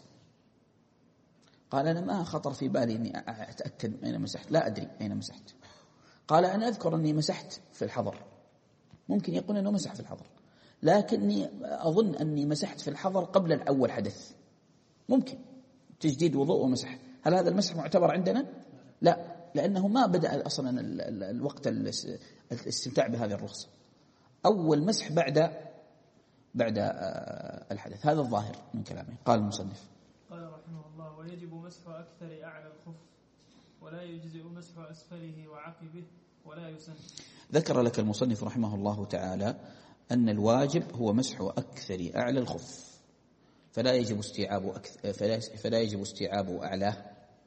قال أنا ما خطر في بالي أني أتأكد أين مسحت، لا أدري أين مسحت. قال أنا أذكر أني مسحت في الحضر، ممكن يقول أنه مسح في الحضر، لكني أظن أني مسحت في الحضر قبل الأول حدث، ممكن تجديد وضوء ومسح. هل هذا المسح معتبر عندنا؟ لا، لأنه ما بدأ أصلا الوقت الاستمتاع بهذه الرخصة، أول مسح بعد بعد الحدث. هذا الظاهر من كلامه. قال المصنف قال رحمه الله: ويجب مسح أكثر أعلى الخف، ولا يجزئ مسح أسفله وعقبه، ولا يسن. ذكر لك المصنف رحمه الله تعالى أن الواجب هو مسح أكثر أعلى الخف، فلا يجب استيعاب أكثر فلا, فلا يجب استيعاب أعلاه.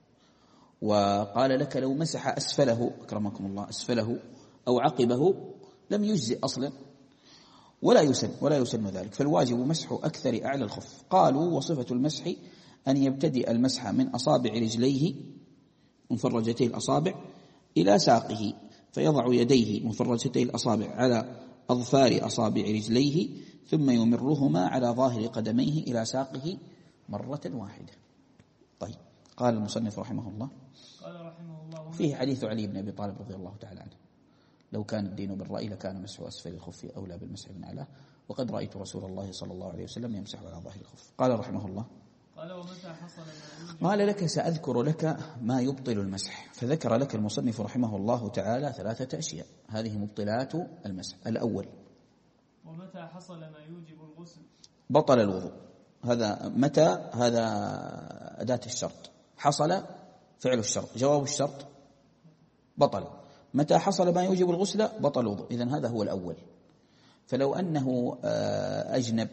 وقال لك لو مسح أسفله أكرمكم الله أسفله أو عقبه لم يجزئ أصلا، ولا يسن ولا يسن ذلك، فالواجب مسح أكثر أعلى الخف. قالوا وصفة المسح أن يبتدئ المسح من أصابع رجليه مفرجتي الأصابع إلى ساقه، فيضع يديه مفرجتي الأصابع على أظفار أصابع رجليه، ثم يمرهما على ظاهر قدميه إلى ساقه مرة واحدة. طيب قال المصنف رحمه الله: قال رحمه الله: فيه حديث علي بن أبي طالب رضي الله تعالى عنه: لو كان الدين بالرأي لكان مسح أسفل الخف أولى بالمسح من أعلاه، وقد رأيت رسول الله صلى الله عليه وسلم يمسح على ظاهر الخف. قال رحمه الله: قال ومتى حصل ما قال لك سأذكر لك ما يبطل المسح، فذكر لك المصنف رحمه الله تعالى ثلاثة أشياء، هذه مبطلات المسح. الأول: ومتى حصل ما يوجب الغسل بطل الوضوء. هذا متى، هذا أداة الشرط، حصل فعل الشرط، جواب الشرط بطل. متى حصل ما يوجب الغسل بطل الوضوء. إذن هذا هو الأول. فلو أنه أجنب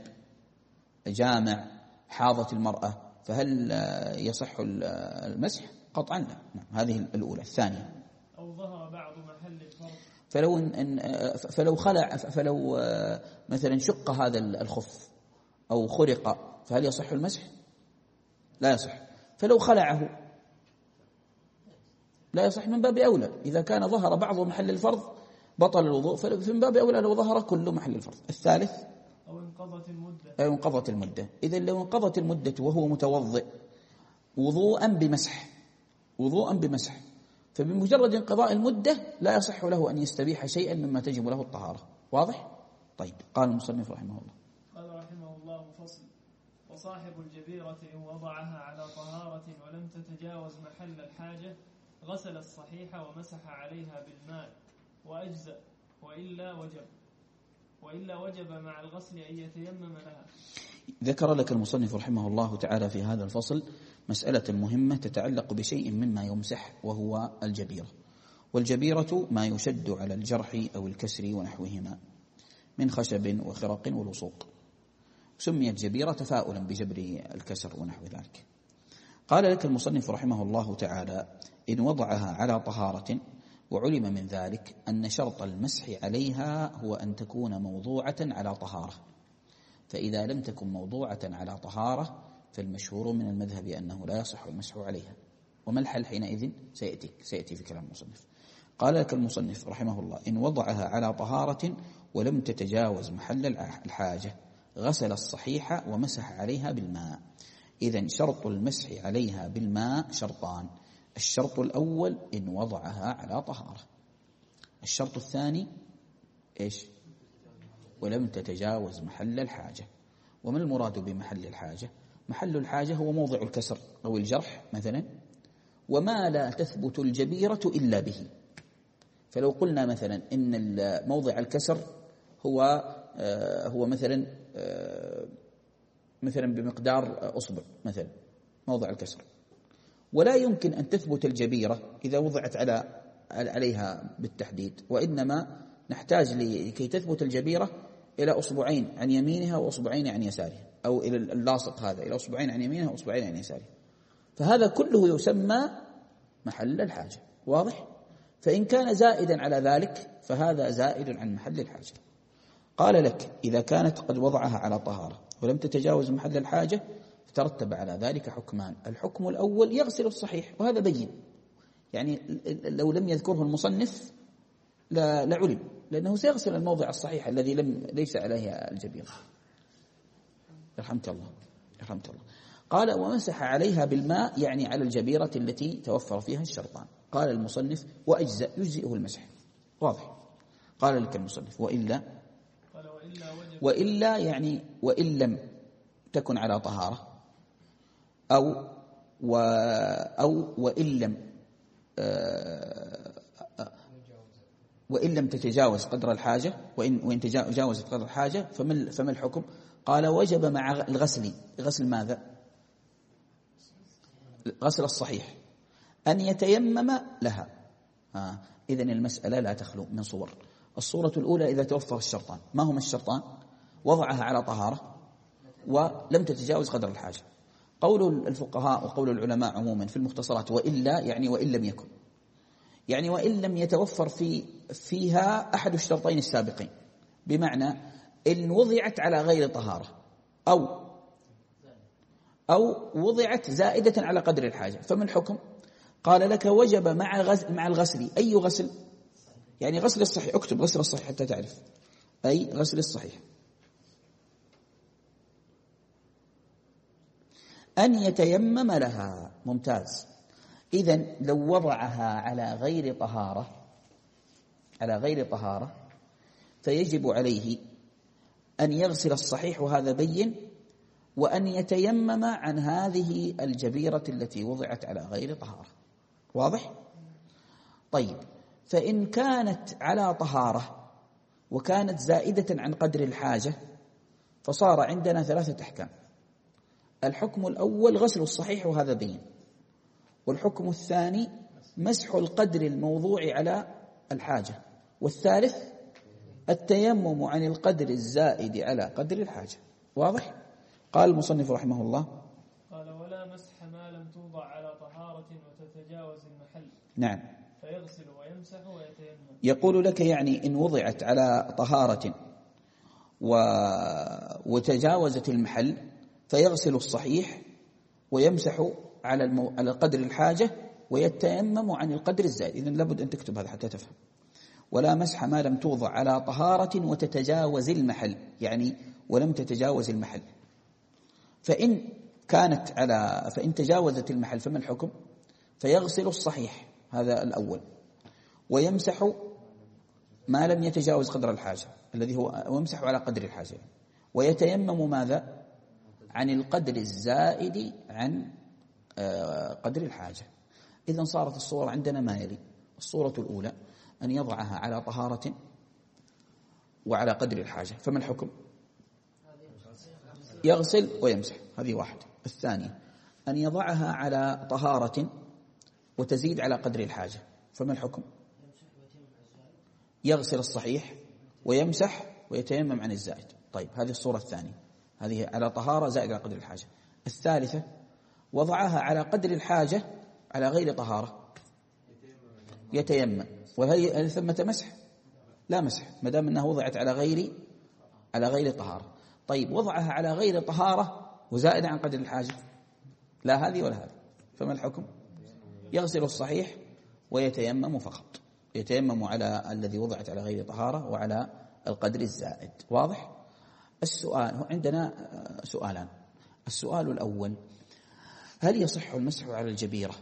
جامع حاضت المرأة فهل يصح المسح؟ قطعا لا. نعم هذه الأولى. الثانية: أو ظهر بعض محل الفرض، فلو إن فلو خلع فلو مثلا شق هذا الخف أو خرق فهل يصح المسح؟ لا يصح. فلو خلعه لا يصح من باب أولى. إذا كان ظهر بعض محل الفرض بطل الوضوء، فمن باب أولى لو ظهر كل محل الفرض. الثالث: أو انقضت المدة أو انقضت المدة. إذا لو انقضت المدة وهو متوضئ وضوءا بمسح وضوءا بمسح فبمجرد انقضاء المدة لا يصح له أن يستبيح شيئا مما تجب له الطهارة. واضح؟ طيب قال المصنف رحمه الله: قال رحمه الله: فصل. وصاحب الجبيرة إن وضعها على طهارة ولم تتجاوز محل الحاجة غسل الصحيح ومسح عليها بالماء وأجزأ، وإلا وجب وإلا وجب مع الغسل أن يتيمم لها. ذكر لك المصنف رحمه الله تعالى في هذا الفصل مسألة مهمة تتعلق بشيء مما يمسح، وهو الجبيرة. والجبيرة ما يشد على الجرح أو الكسر ونحوهما من خشب وخرق ولصوق، سميت جبيرة تفاؤلا بجبر الكسر ونحو ذلك. قال لك المصنف رحمه الله تعالى: إن وضعها على طهارة، وعلم من ذلك أن شرط المسح عليها هو أن تكون موضوعة على طهارة، فإذا لم تكن موضوعة على طهارة فالمشهور من المذهب أنه لا يصح المسح عليها. وما الحل حينئذ؟ سيأتي سيأتي في كلام المصنف. قال لك المصنف رحمه الله: إن وضعها على طهارة ولم تتجاوز محل الحاجة غسل الصحيح ومسح عليها بالماء. إذن شرط المسح عليها بالماء شرطان: الشرط الأول إن وضعها على طهارة، الشرط الثاني إيش؟ ولم تتجاوز محل الحاجة. وما المراد بمحل الحاجة؟ محل الحاجة هو موضع الكسر أو الجرح مثلا، وما لا تثبت الجبيرة إلا به. فلو قلنا مثلا إن موضع الكسر هو آه هو مثلا آه مثلا بمقدار أصبع مثلا موضع الكسر، ولا يمكن أن تثبت الجبيرة إذا وضعت على عليها بالتحديد، وإنما نحتاج لكي تثبت الجبيرة إلى أصبعين عن يمينها وأصبعين عن يسارها، أو إلى اللاصق هذا إلى أصبعين عن يمينها وأصبعين عن يسارها، فهذا كله يسمى محل الحاجة. واضح؟ فإن كان زائدا على ذلك فهذا زائد عن محل الحاجة. قال لك إذا كانت قد وضعها على طهارة ولم تتجاوز محل الحاجة فترتب على ذلك حكمان. الحكم الأول يغسل الصحيح، وهذا بين، يعني لو لم يذكره المصنف لعلم، لأنه سيغسل الموضع الصحيح الذي لم ليس عليه الجبيرة. يرحمك الله يرحمك الله. قال ومسح عليها بالماء، يعني على الجبيرة التي توفر فيها الشرطان. قال المصنف وأجزأ يجزئه المسح. واضح. قال لك المصنف وإلا وإلا يعني وإن لم تكن على طهارة أو و أو وإن لم وإن لم تتجاوز قدر الحاجة، وإن وإن تجاوزت قدر الحاجة فما فما الحكم؟ قال وجب مع الغسل، غسل ماذا؟ غسل الصحيح، أن يتيمم لها. آه. إذن المسألة لا تخلو من صور. الصورة الأولى إذا توفر الشرطان. ما هما الشرطان؟ وضعها على طهارة ولم تتجاوز قدر الحاجة. قول الفقهاء وقول العلماء عموما في المختصرات وإلا يعني وإن لم يكن، يعني وإن لم يتوفر في فيها أحد الشرطين السابقين، بمعنى إن وضعت على غير طهارة أو أو وضعت زائدة على قدر الحاجة، فما الحكم؟ قال لك وجب مع غسل مع الغسل. أي غسل؟ يعني غسل الصحيح. اكتب غسل الصحيح حتى تعرف. أي غسل الصحيح. أن يتيمم لها. ممتاز. إذن لو وضعها على غير طهارة على غير طهارة فيجب عليه أن يغسل الصحيح، وهذا بين، وأن يتيمم عن هذه الجبيرة التي وضعت على غير طهارة. واضح؟ طيب، فإن كانت على طهارة وكانت زائدة عن قدر الحاجة فصار عندنا ثلاثة أحكام. الحكم الأول غسل الصحيح، وهذا بين. والحكم الثاني مسح القدر الموضوع على الحاجة. والثالث التيمم عن القدر الزائد على قدر الحاجة. واضح؟ قال المصنف رحمه الله قال ولا مسح ما لم توضع على طهارة وتتجاوز المحل. نعم. فيغسل ويمسح ويتيمم. يقول لك يعني إن وضعت على طهارة و... وتجاوزت المحل فيغسل الصحيح ويمسح على المو... على قدر الحاجة ويتيمم عن القدر الزائد. إذن لابد أن تكتب هذا حتى تفهم. ولا مسح ما لم توضع على طهارة وتتجاوز المحل، يعني ولم تتجاوز المحل. فإن كانت على فإن تجاوزت المحل فما الحكم؟ فيغسل الصحيح، هذا الأول، ويمسح ما لم يتجاوز قدر الحاجة الذي هو ويمسح على قدر الحاجة، ويتيمم ماذا؟ عن القدر الزائد عن قدر الحاجة. إذن صارت الصورة عندنا ما يلي. الصورة الأولى أن يضعها على طهارة وعلى قدر الحاجة، فما الحكم؟ يغسل ويمسح، هذه واحد. الثانية أن يضعها على طهارة وتزيد على قدر الحاجة، فما الحكم؟ يغسل الصحيح ويمسح ويتيمم عن الزائد. طيب، هذه الصورة الثانية، هذه على طهارة زائد على قدر الحاجة. الثالثة وضعها على قدر الحاجة على غير طهارة، يتيمم. وهل ثمة مسح؟ لا مسح، ما دام أنها وضعت على غير على غير طهارة. طيب، وضعها على غير طهارة وزائد عن قدر الحاجة، لا هذه ولا هذه، فما الحكم؟ يغسل الصحيح ويتيمم فقط، يتيمم على الذي وضعت على غير طهارة وعلى القدر الزائد. واضح؟ السؤال عندنا سؤالان. السؤال الأول: هل يصح المسح على الجبيرة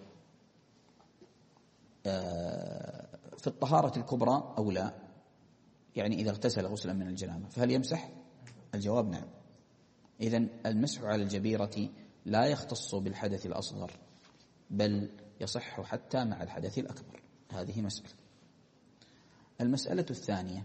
في الطهارة الكبرى أو لا؟ يعني إذا اغتسل غسلا من الجنابة فهل يمسح؟ الجواب نعم. إذن المسح على الجبيرة لا يختص بالحدث الأصغر، بل يصح حتى مع الحدث الأكبر. هذه مسألة. المسألة الثانية: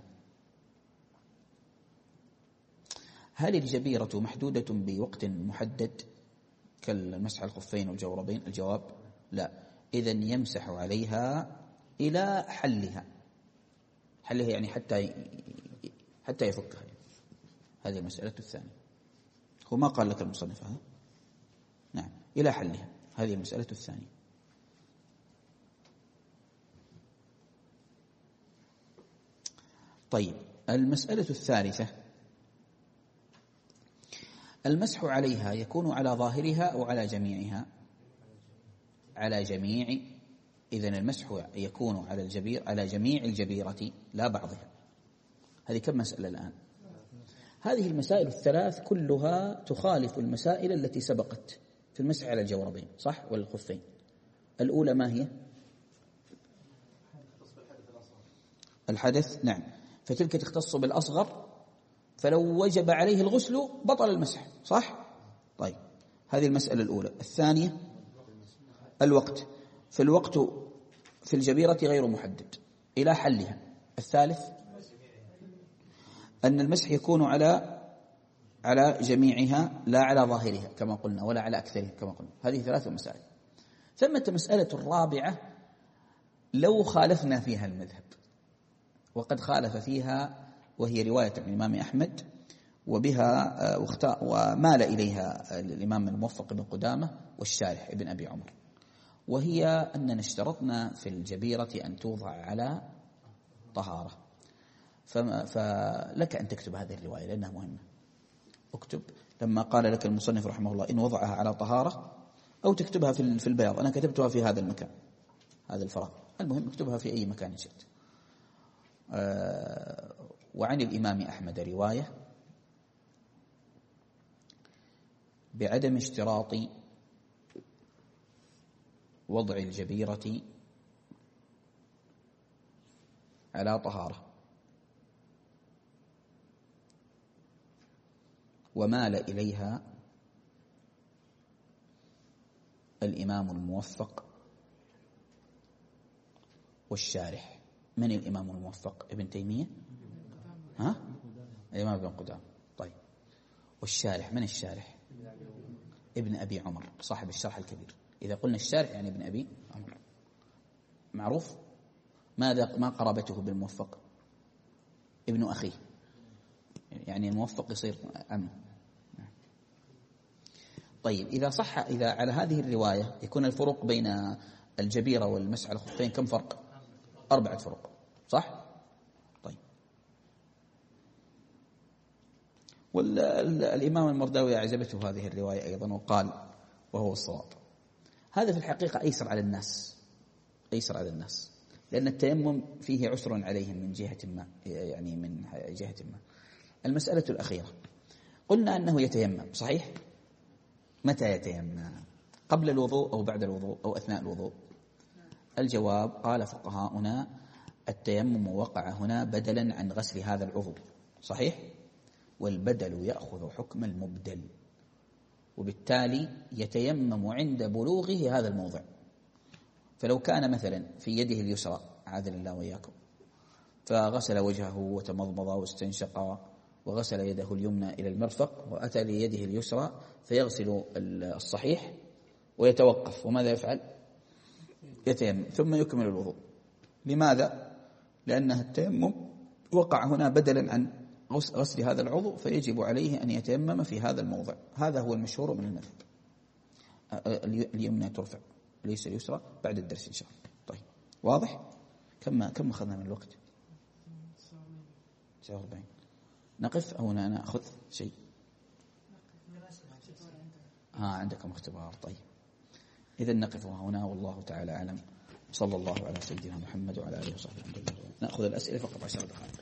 هل الجبيرة محدودة بوقت محدد كالمسح على الخفين والجوربين؟ الجواب لا. إذن يمسح عليها إلى حلها. حلها يعني حتى حتى يفكها. هذه المسألة الثانية. هو ما قال لك المصنف هذا؟ نعم، إلى حلها. هذه المسألة الثانية. طيب، المسألة الثالثة المسح عليها يكون على ظاهرها أو على جميعها؟ على جميع. إذن المسح يكون على الجبير على جميع الجبيرة لا بعضها. هذه كم مسألة الآن؟ هذه المسائل الثلاث كلها تخالف المسائل التي سبقت في المسح على الجوربين صح والخفين. الأولى ما هي؟ الحدث. نعم، فتلك تختص بالأصغر، فلو وجب عليه الغسل بطل المسح صح؟ طيب، هذه المسألة الأولى. الثانية الوقت، في الوقت في الجبيرة غير محدد إلى حلها. الثالث أن المسح يكون على على جميعها لا على ظاهرها كما قلنا ولا على أكثرها كما قلنا. هذه ثلاث مسائل. ثمة مسألة الرابعة لو خالفنا فيها المذهب، وقد خالف فيها وهي رواية عن الإمام أحمد وبها ومال إليها الإمام الموفق بن قدامة والشارح ابن أبي عمر، وهي أننا اشترطنا في الجبيرة أن توضع على طهارة. فلك أن تكتب هذه الرواية لأنها مهمة. اكتب لما قال لك المصنف رحمه الله إن وضعها على طهارة، أو تكتبها في البياض. أنا كتبتها في هذا المكان، هذا الفراغ. المهم اكتبها في أي مكان شئت. أه وعن الإمام أحمد رواية بعدم اشتراط وضع الجبيرة على طهارة، ومال إليها الإمام الموفق والشارح. من الإمام الموفق؟ ابن تيمية؟ ها؟ الإمام ابن قدامة. طيب، والشارح من الشارح؟ ابن أبي عمر صاحب الشرح الكبير. إذا قلنا الشارح يعني ابن أبي عمر معروف. ماذا ما قرابته بالموفق؟ ابن أخيه، يعني الموفق يصير عمه. طيب، إذا صح إذا على هذه الرواية يكون الفروق بين الجبيرة والمسح على الخفين كم فرق؟ أربعة فروق صح؟ طيب، والإمام المرداوي أعجبته هذه الرواية أيضا وقال وهو الصواب. هذا في الحقيقة أيسر على الناس، أيسر على الناس، لأن التيمم فيه عسر عليهم من جهة ما، يعني من جهة ما. المسألة الأخيرة قلنا أنه يتيمم صحيح؟ متى يتيمم؟ قبل الوضوء أو بعد الوضوء أو أثناء الوضوء؟ الجواب قال فقهاؤنا التيمم وقع هنا بدلا عن غسل هذا العضو صحيح؟ والبدل يأخذ حكم المبدل، وبالتالي يتيمم عند بلوغه هذا الموضع. فلو كان مثلا في يده اليسرى عاذنا الله وإياكم فغسل وجهه وتمضمض واستنشق وغسل يده اليمنى إلى المرفق وأتى ليده اليسرى فيغسل الصحيح ويتوقف، وماذا يفعل؟ يتيمم ثم يكمل الوضوء. لماذا؟ لأنه التيمم وقع هنا بدلا عن غسل هذا العضو، فيجب عليه أن يتيمم في هذا الموضع. هذا هو المشهور من المذهب. اليمنى ترفع ليس اليسرى بعد الدرس إن شاء الله. طيب، واضح؟ كم كم أخذنا من الوقت؟ تسعة وأربعين. نقف أو نأخذ شيء؟ ها عندكم اختبار. طيب، إذا نقف هنا والله تعالى أعلم. صلى الله على سيدنا محمد وعلى آله وصحبه وسلم. نأخذ الأسئلة فقط عشر دقائق.